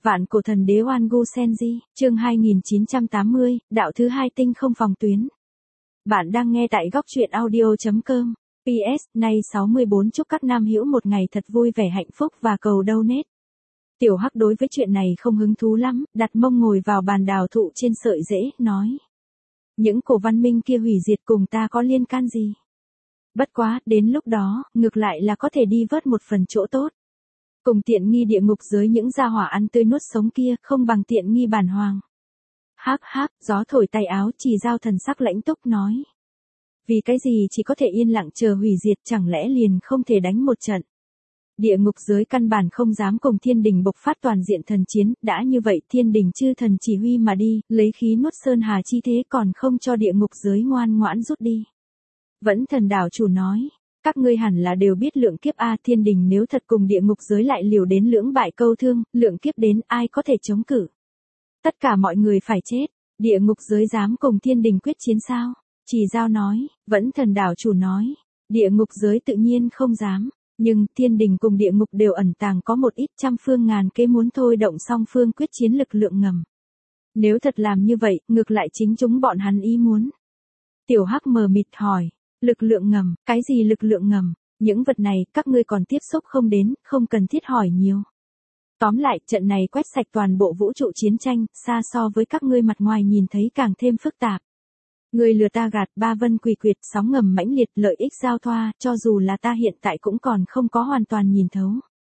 Vạn cổ thần đế Oan Gu Senji, chương 2980, đạo thứ hai tinh không phòng tuyến. Bạn đang nghe tại góc truyện audio.com. PS, nay 64 chúc các nam hữu một ngày thật vui vẻ hạnh phúc và cầu donate. Tiểu Hắc đối với chuyện này không hứng thú lắm, đặt mông ngồi vào bàn đào thụ trên sợi rễ, nói. Những cổ văn minh kia hủy diệt cùng ta có liên can gì? Bất quá, đến lúc đó, ngược lại là có thể đi vớt một phần chỗ tốt. Cùng tiện nghi địa ngục giới những gia hỏa ăn tươi nuốt sống kia, không bằng tiện nghi bản hoàng. Hắc hắc, gió thổi tay áo, Chỉ Dao thần sắc lãnh túc nói. Vì cái gì chỉ có thể yên lặng chờ hủy diệt, chẳng lẽ liền không thể đánh một trận? Địa ngục giới căn bản không dám cùng thiên đình bộc phát toàn diện thần chiến, đã như vậy thiên đình chư thần chỉ huy mà đi, lấy khí nuốt sơn hà chi thế còn không cho địa ngục giới ngoan ngoãn rút đi. Vẫn Thần đảo chủ nói. Các ngươi hẳn là đều biết lượng kiếp A, thiên đình nếu thật cùng địa ngục giới lại liều đến lưỡng bại câu thương, lượng kiếp đến ai có thể chống cự. Tất cả mọi người phải chết, địa ngục giới dám cùng thiên đình quyết chiến sao? Chỉ Dao nói, Vẫn Thần đảo chủ nói, địa ngục giới tự nhiên không dám, nhưng thiên đình cùng địa ngục đều ẩn tàng có một ít trăm phương ngàn kế muốn thôi động song phương quyết chiến lực lượng ngầm. Nếu thật làm như vậy, ngược lại chính chúng bọn hắn ý muốn. Tiểu Hắc mờ mịt hỏi. Lực lượng ngầm, cái gì lực lượng ngầm? Những vật này các ngươi còn tiếp xúc không đến, không cần thiết hỏi nhiều. Tóm lại, trận này quét sạch toàn bộ vũ trụ chiến tranh, xa so với các ngươi mặt ngoài nhìn thấy càng thêm phức tạp. Ngươi lừa ta gạt, ba vân quỷ quyệt, sóng ngầm mãnh liệt, lợi ích giao thoa, cho dù là ta hiện tại cũng còn không có hoàn toàn nhìn thấu.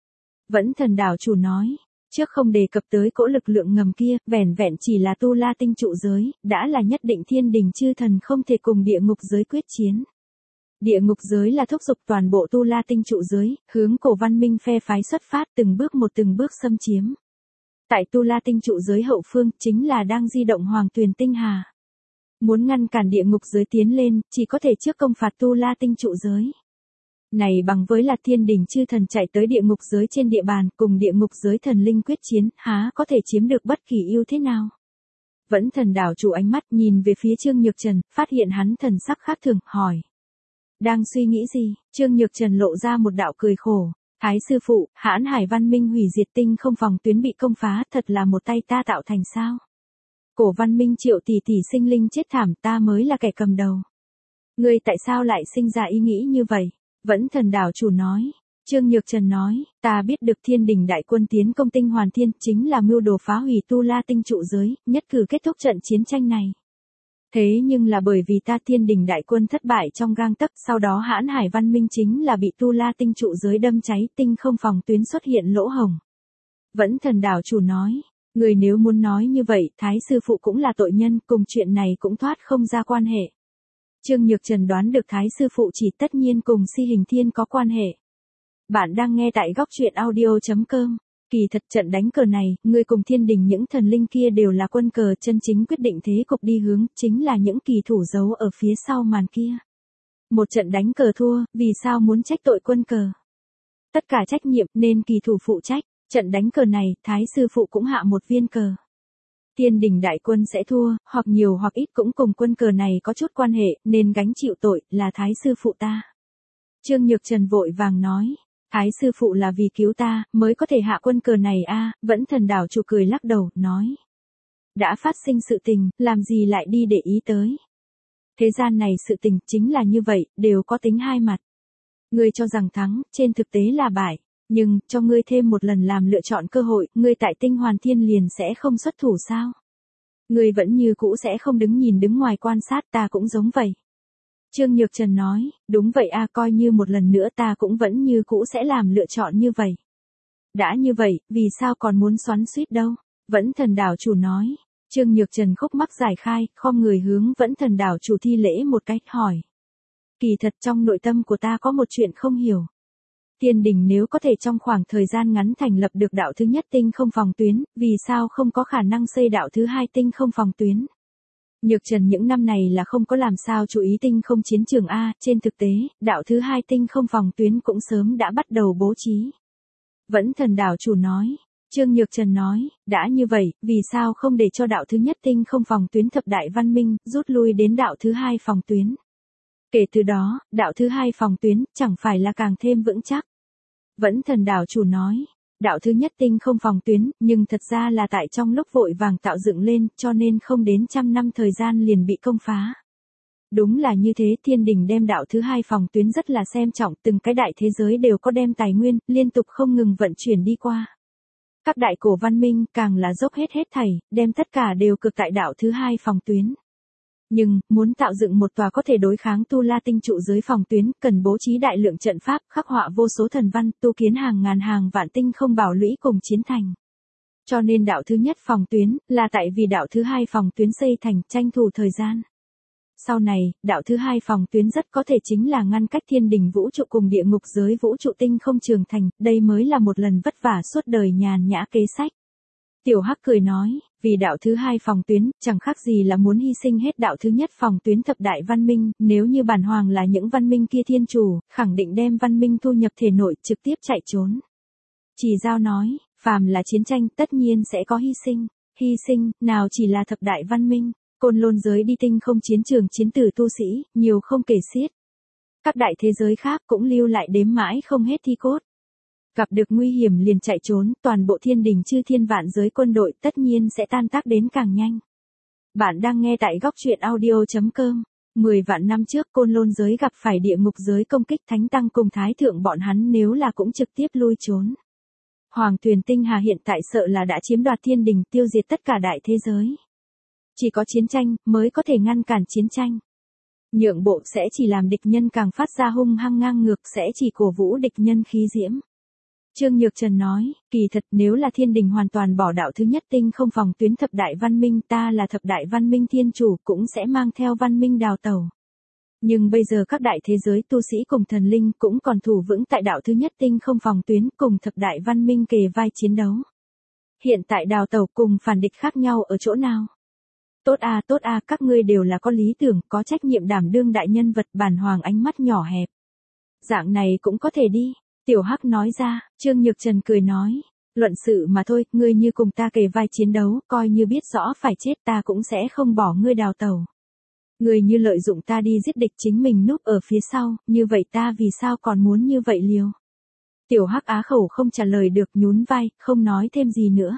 Vẫn Thần đảo chủ nói, trước không đề cập tới cỗ lực lượng ngầm kia, vẻn vẹn chỉ là tu la tinh trụ giới, đã là nhất định thiên đình chư thần không thể cùng địa ngục giới quyết chiến. Địa ngục giới là thúc giục toàn bộ tu la tinh trụ giới, hướng cổ văn minh phe phái xuất phát từng bước xâm chiếm. Tại tu la tinh trụ giới hậu phương, chính là đang di động hoàng tuyền tinh hà. Muốn ngăn cản địa ngục giới tiến lên, chỉ có thể trước công phạt tu la tinh trụ giới. Này bằng với là thiên đình chư thần chạy tới địa ngục giới trên địa bàn, cùng địa ngục giới thần linh quyết chiến, há có thể chiếm được bất kỳ ưu thế nào. Vẫn Thần đảo chủ ánh mắt nhìn về phía Trương Nhược Trần, phát hiện hắn thần sắc khác thường, hỏi. Đang suy nghĩ gì? Trương Nhược Trần lộ ra một đạo cười khổ. Thái sư phụ, Hãn Hải văn minh hủy diệt tinh không phòng tuyến bị công phá, thật là một tay ta tạo thành sao? Cổ văn minh triệu tỷ tỷ sinh linh chết thảm, ta mới là kẻ cầm đầu. Ngươi tại sao lại sinh ra ý nghĩ như vậy? Vẫn Thần đảo chủ nói. Trương Nhược Trần nói, ta biết được thiên đình đại quân tiến công tinh hoàn thiên, chính là mưu đồ phá hủy tu la tinh trụ giới, nhất cử kết thúc trận chiến tranh này. Thế nhưng là bởi vì ta thiên đình đại quân thất bại trong gang tấc, sau đó Hãn Hải văn minh chính là bị tu la tinh trụ giới đâm cháy, tinh không phòng tuyến xuất hiện lỗ hổng. Vẫn Thần đảo chủ nói, người nếu muốn nói như vậy, Thái sư phụ cũng là tội nhân, cùng chuyện này cũng thoát không ra quan hệ. Trương Nhược Trần đoán được Thái sư phụ chỉ tất nhiên cùng Si Hình Thiên có quan hệ. Bạn đang nghe tại góc truyện audio.com. Kỳ thật trận đánh cờ này, ngươi cùng thiên đình những thần linh kia đều là quân cờ, chân chính quyết định thế cục đi hướng, chính là những kỳ thủ giấu ở phía sau màn kia. Một trận đánh cờ thua, vì sao muốn trách tội quân cờ? Tất cả trách nhiệm nên kỳ thủ phụ trách, trận đánh cờ này, Thái sư phụ cũng hạ một viên cờ. Thiên đình đại quân sẽ thua, hoặc nhiều hoặc ít cũng cùng quân cờ này có chút quan hệ, nên gánh chịu tội, là Thái sư phụ ta. Trương Nhược Trần vội vàng nói. Thái sư phụ là vì cứu ta, mới có thể hạ quân cờ này a. Vẫn Thần đảo chủ cười lắc đầu, nói. Đã phát sinh sự tình, làm gì lại đi để ý tới. Thế gian này sự tình chính là như vậy, đều có tính hai mặt. Ngươi cho rằng thắng, trên thực tế là bại. Nhưng, cho ngươi thêm một lần làm lựa chọn cơ hội, ngươi tại tinh hoàn thiên liền sẽ không xuất thủ sao? Ngươi vẫn như cũ sẽ không đứng ngoài quan sát, ta cũng giống vậy. Trương Nhược Trần nói, đúng vậy a, coi như một lần nữa ta cũng vẫn như cũ sẽ làm lựa chọn như vậy. Đã như vậy, vì sao còn muốn xoắn xuýt đâu? Vẫn Thần đảo chủ nói. Trương Nhược Trần khúc mắc giải khai, khom người hướng Vẫn Thần đảo chủ thi lễ một cách, hỏi. Kỳ thật trong nội tâm của ta có một chuyện không hiểu. Thiên đình nếu có thể trong khoảng thời gian ngắn thành lập được đạo thứ nhất tinh không phòng tuyến, vì sao không có khả năng xây đạo thứ hai tinh không phòng tuyến? Nhược Trần những năm này là không có làm sao chú ý tinh không chiến trường A, trên thực tế, đạo thứ hai tinh không phòng tuyến cũng sớm đã bắt đầu bố trí. Vẫn Thần đảo chủ nói, Trương Nhược Trần nói, đã như vậy, vì sao không để cho đạo thứ nhất tinh không phòng tuyến thập đại văn minh, rút lui đến đạo thứ hai phòng tuyến. Kể từ đó, đạo thứ hai phòng tuyến, chẳng phải là càng thêm vững chắc. Vẫn Thần đảo chủ nói, Đạo thứ nhất tinh không phòng tuyến, nhưng thật ra là tại trong lúc vội vàng tạo dựng lên, cho nên không đến 100 năm thời gian liền bị công phá. Đúng là như thế, thiên đình đem đạo thứ hai phòng tuyến rất là xem trọng, từng cái đại thế giới đều có đem tài nguyên, liên tục không ngừng vận chuyển đi qua. Các đại cổ văn minh càng là dốc hết thảy, đem tất cả đều cực tại đạo thứ hai phòng tuyến. Nhưng, muốn tạo dựng một tòa có thể đối kháng Tu La tinh trụ dưới phòng tuyến, cần bố trí đại lượng trận pháp, khắc họa vô số thần văn, tu kiến hàng ngàn hàng vạn tinh không bảo lũy cùng chiến thành. Cho nên đạo thứ nhất phòng tuyến, là tại vì đạo thứ hai phòng tuyến xây thành, tranh thủ thời gian. Sau này, đạo thứ hai phòng tuyến rất có thể chính là ngăn cách thiên đình vũ trụ cùng địa ngục giới vũ trụ tinh không trường thành, đây mới là một lần vất vả suốt đời nhàn nhã kế sách. Tiểu Hắc cười nói, vì đạo thứ hai phòng tuyến, chẳng khác gì là muốn hy sinh hết đạo thứ nhất phòng tuyến thập đại văn minh, nếu như bản hoàng là những văn minh kia thiên chủ, khẳng định đem văn minh thu nhập thể nội, trực tiếp chạy trốn. Chỉ Giao nói, phàm là chiến tranh tất nhiên sẽ có hy sinh, nào chỉ là thập đại văn minh, Côn Lôn giới đi tinh không chiến trường chiến tử tu sĩ, nhiều không kể xiết. Các đại thế giới khác cũng lưu lại đếm mãi không hết thi cốt. Gặp được nguy hiểm liền chạy trốn, toàn bộ thiên đình chư thiên vạn giới quân đội tất nhiên sẽ tan tác đến càng nhanh. Bạn đang nghe tại góc truyện audio.com. 10 vạn năm trước Côn Lôn giới gặp phải địa ngục giới công kích thánh tăng cùng thái thượng bọn hắn nếu là cũng trực tiếp lui trốn. Hoàng thuyền tinh hà hiện tại sợ là đã chiếm đoạt thiên đình tiêu diệt tất cả đại thế giới. Chỉ có chiến tranh mới có thể ngăn cản chiến tranh. Nhượng bộ sẽ chỉ làm địch nhân càng phát ra hung hăng ngang ngược, sẽ chỉ cổ vũ địch nhân khí diễm. Trương Nhược Trần nói, kỳ thật nếu là thiên đình hoàn toàn bỏ đạo thứ nhất tinh không phòng tuyến thập đại văn minh, ta là thập đại văn minh thiên chủ cũng sẽ mang theo văn minh đào tẩu. Nhưng bây giờ các đại thế giới tu sĩ cùng thần linh cũng còn thủ vững tại đạo thứ nhất tinh không phòng tuyến cùng thập đại văn minh kề vai chiến đấu. Hiện tại đào tẩu cùng phản địch khác nhau ở chỗ nào? Tốt à, các ngươi đều là có lý tưởng, có trách nhiệm đảm đương đại nhân vật, bản hoàng ánh mắt nhỏ hẹp. Dạng này cũng có thể đi. Tiểu Hắc nói ra, Trương Nhược Trần cười nói, luận sự mà thôi, ngươi như cùng ta kề vai chiến đấu, coi như biết rõ phải chết ta cũng sẽ không bỏ ngươi đào tẩu. Ngươi như lợi dụng ta đi giết địch chính mình núp ở phía sau, như vậy ta vì sao còn muốn như vậy liều? Tiểu Hắc á khẩu không trả lời được, nhún vai, không nói thêm gì nữa.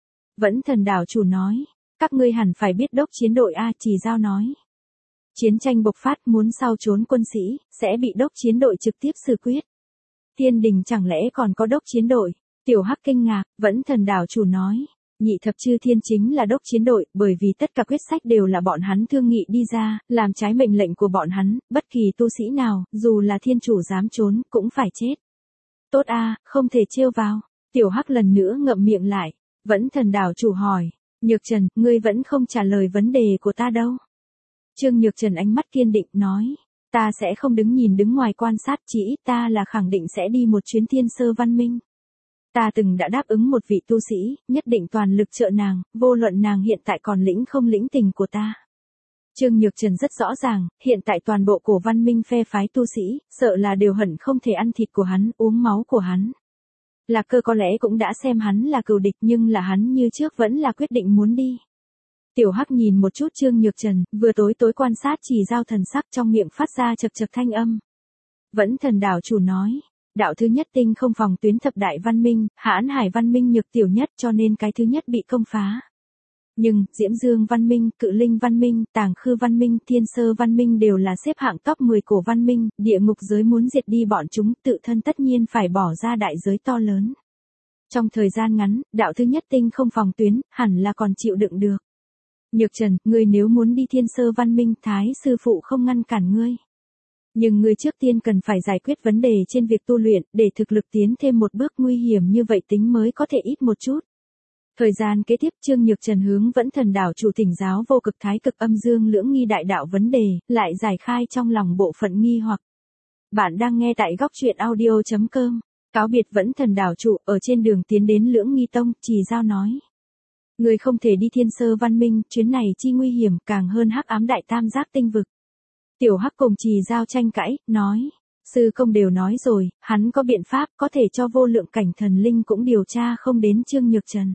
Vẫn Thần đảo chủ nói, các ngươi hẳn phải biết đốc chiến đội A. Chỉ Giao nói. Chiến tranh bộc phát muốn sau trốn quân sĩ, sẽ bị đốc chiến đội trực tiếp xử quyết. Thiên đình chẳng lẽ còn có đốc chiến đội? Tiểu Hắc kinh ngạc, Vẫn Thần đảo chủ nói. Nhị thập chư thiên chính là đốc chiến đội, bởi vì tất cả quyết sách đều là bọn hắn thương nghị đi ra, làm trái mệnh lệnh của bọn hắn, bất kỳ tu sĩ nào, dù là thiên chủ dám trốn, cũng phải chết. Tốt a, không thể trêu vào. Tiểu Hắc lần nữa ngậm miệng lại. Vẫn Thần đảo chủ hỏi, Nhược Trần, ngươi vẫn không trả lời vấn đề của ta đâu. Trương Nhược Trần ánh mắt kiên định nói, ta sẽ không đứng ngoài quan sát, chỉ ít ta là khẳng định sẽ đi một chuyến thiên sơ văn minh. Ta từng đã đáp ứng một vị tu sĩ, nhất định toàn lực trợ nàng, vô luận nàng hiện tại còn lĩnh không lĩnh tình của ta. Trương Nhược Trần rất rõ ràng, hiện tại toàn bộ cổ văn minh phe phái tu sĩ, sợ là đều hận không thể ăn thịt của hắn, uống máu của hắn. Lạc Cơ có lẽ cũng đã xem hắn là cừu địch nhưng là hắn như trước vẫn là quyết định muốn đi. Tiểu Hắc nhìn một chút Trương Nhược Trần, vừa tối quan sát Chỉ Giao thần sắc trong miệng phát ra chật thanh âm. Vẫn Thần đảo chủ nói, đạo thứ nhất tinh không phòng tuyến thập đại văn minh, Hãn Hải văn minh nhược tiểu nhất cho nên cái thứ nhất bị công phá. Nhưng, Diễm Dương văn minh, Cự Linh văn minh, Tàng Khư văn minh, Thiên Sơ văn minh đều là xếp hạng top 10 cổ văn minh, địa ngục giới muốn diệt đi bọn chúng, tự thân tất nhiên phải bỏ ra đại giới to lớn. Trong thời gian ngắn, đạo thứ nhất tinh không phòng tuyến, hẳn là còn chịu đựng được. Nhược Trần, ngươi nếu muốn đi Thiên Sơ văn minh, Thái sư phụ không ngăn cản ngươi. Nhưng ngươi trước tiên cần phải giải quyết vấn đề trên việc tu luyện, để thực lực tiến thêm một bước, nguy hiểm như vậy tính mới có thể ít một chút. Thời gian kế tiếp Trương Nhược Trần hướng Vẫn Thần đảo chủ thỉnh giáo vô cực thái cực âm dương lưỡng nghi đại đạo vấn đề, lại giải khai trong lòng bộ phận nghi hoặc. Bạn đang nghe tại góc truyện audio.com. Cáo biệt Vẫn Thần đảo chủ, ở trên đường tiến đến Lưỡng Nghi Tông, Chỉ Giao nói. Người không thể đi Thiên Sơ văn minh, chuyến này chi nguy hiểm, càng hơn hắc ám đại tam giác tinh vực. Tiểu Hắc cùng Chỉ Giao tranh cãi, nói. Sư công đều nói rồi, hắn có biện pháp có thể cho vô lượng cảnh thần linh cũng điều tra không đến Trương Nhược Trần.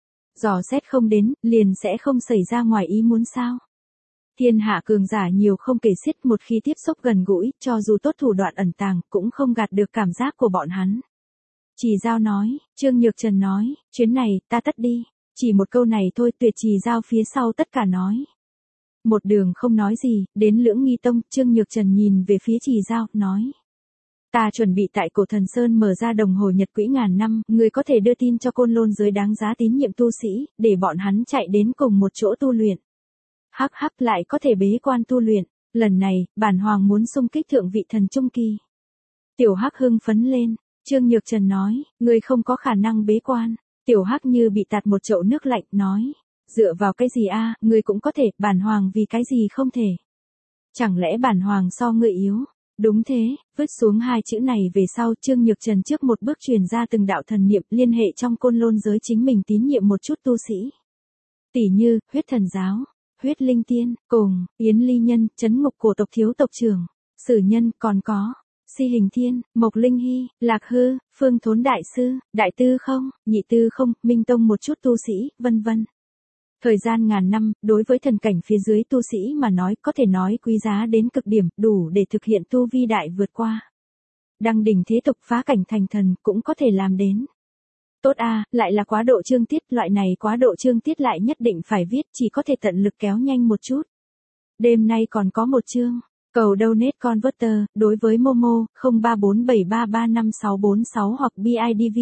Dò xét không đến, liền sẽ không xảy ra ngoài ý muốn sao. Thiên hạ cường giả nhiều không kể xiết, một khi tiếp xúc gần gũi, cho dù tốt thủ đoạn ẩn tàng, cũng không gạt được cảm giác của bọn hắn. Trì Giao nói, Trương Nhược Trần nói, chuyến này, ta tất đi. Chỉ một câu này thôi Tuyệt Trì Giao phía sau tất cả nói. Một đường không nói gì, đến Lưỡng Nghi Tông, Trương Nhược Trần nhìn về phía Trì Giao, nói. Ta chuẩn bị tại Cổ Thần Sơn mở ra đồng hồ nhật quỹ ngàn năm, người có thể đưa tin cho Côn Lôn giới đáng giá tín nhiệm tu sĩ, để bọn hắn chạy đến cùng một chỗ tu luyện. Hắc hắc lại có thể bế quan tu luyện, lần này, bản hoàng muốn xung kích thượng vị thần trung kỳ. Tiểu Hắc hưng phấn lên, Trương Nhược Trần nói, người không có khả năng bế quan. Tiểu Hắc như bị tạt một chậu nước lạnh, nói. Dựa vào cái gì a, người cũng có thể, bản hoàng vì cái gì không thể. Chẳng lẽ bản hoàng so người yếu? Đúng thế, vứt xuống hai chữ này về sau Trương Nhược Trần trước một bước truyền ra từng đạo thần niệm liên hệ trong Côn Lôn giới chính mình tín nhiệm một chút tu sĩ. Tỷ như, Huyết Thần Giáo, Huyết Linh Tiên, cùng, Yến Ly Nhân, Trấn Ngục Cổ tộc thiếu tộc trưởng, Sử Nhân, còn có, Si Hình Thiên, Mộc Linh Hy, Lạc Hư, Phương Thốn Đại Sư, Đại Tư Không, Nhị Tư Không, Minh Tông một chút tu sĩ, vân vân. Thời gian ngàn năm, đối với thần cảnh phía dưới tu sĩ mà nói có thể nói quý giá đến cực điểm, đủ để thực hiện tu vi đại vượt qua. Đăng đỉnh thế tục phá cảnh thành thần cũng có thể làm đến. Tốt a, lại là quá độ chương tiết, loại này quá độ chương tiết lại nhất định phải viết, chỉ có thể tận lực kéo nhanh một chút. Đêm nay còn có một chương. Cầu donate converter, đối với Momo, 0347335646 hoặc BIDV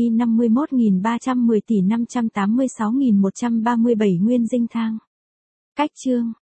51310 tỷ 586.137 nguyên dinh thang. Cách chương.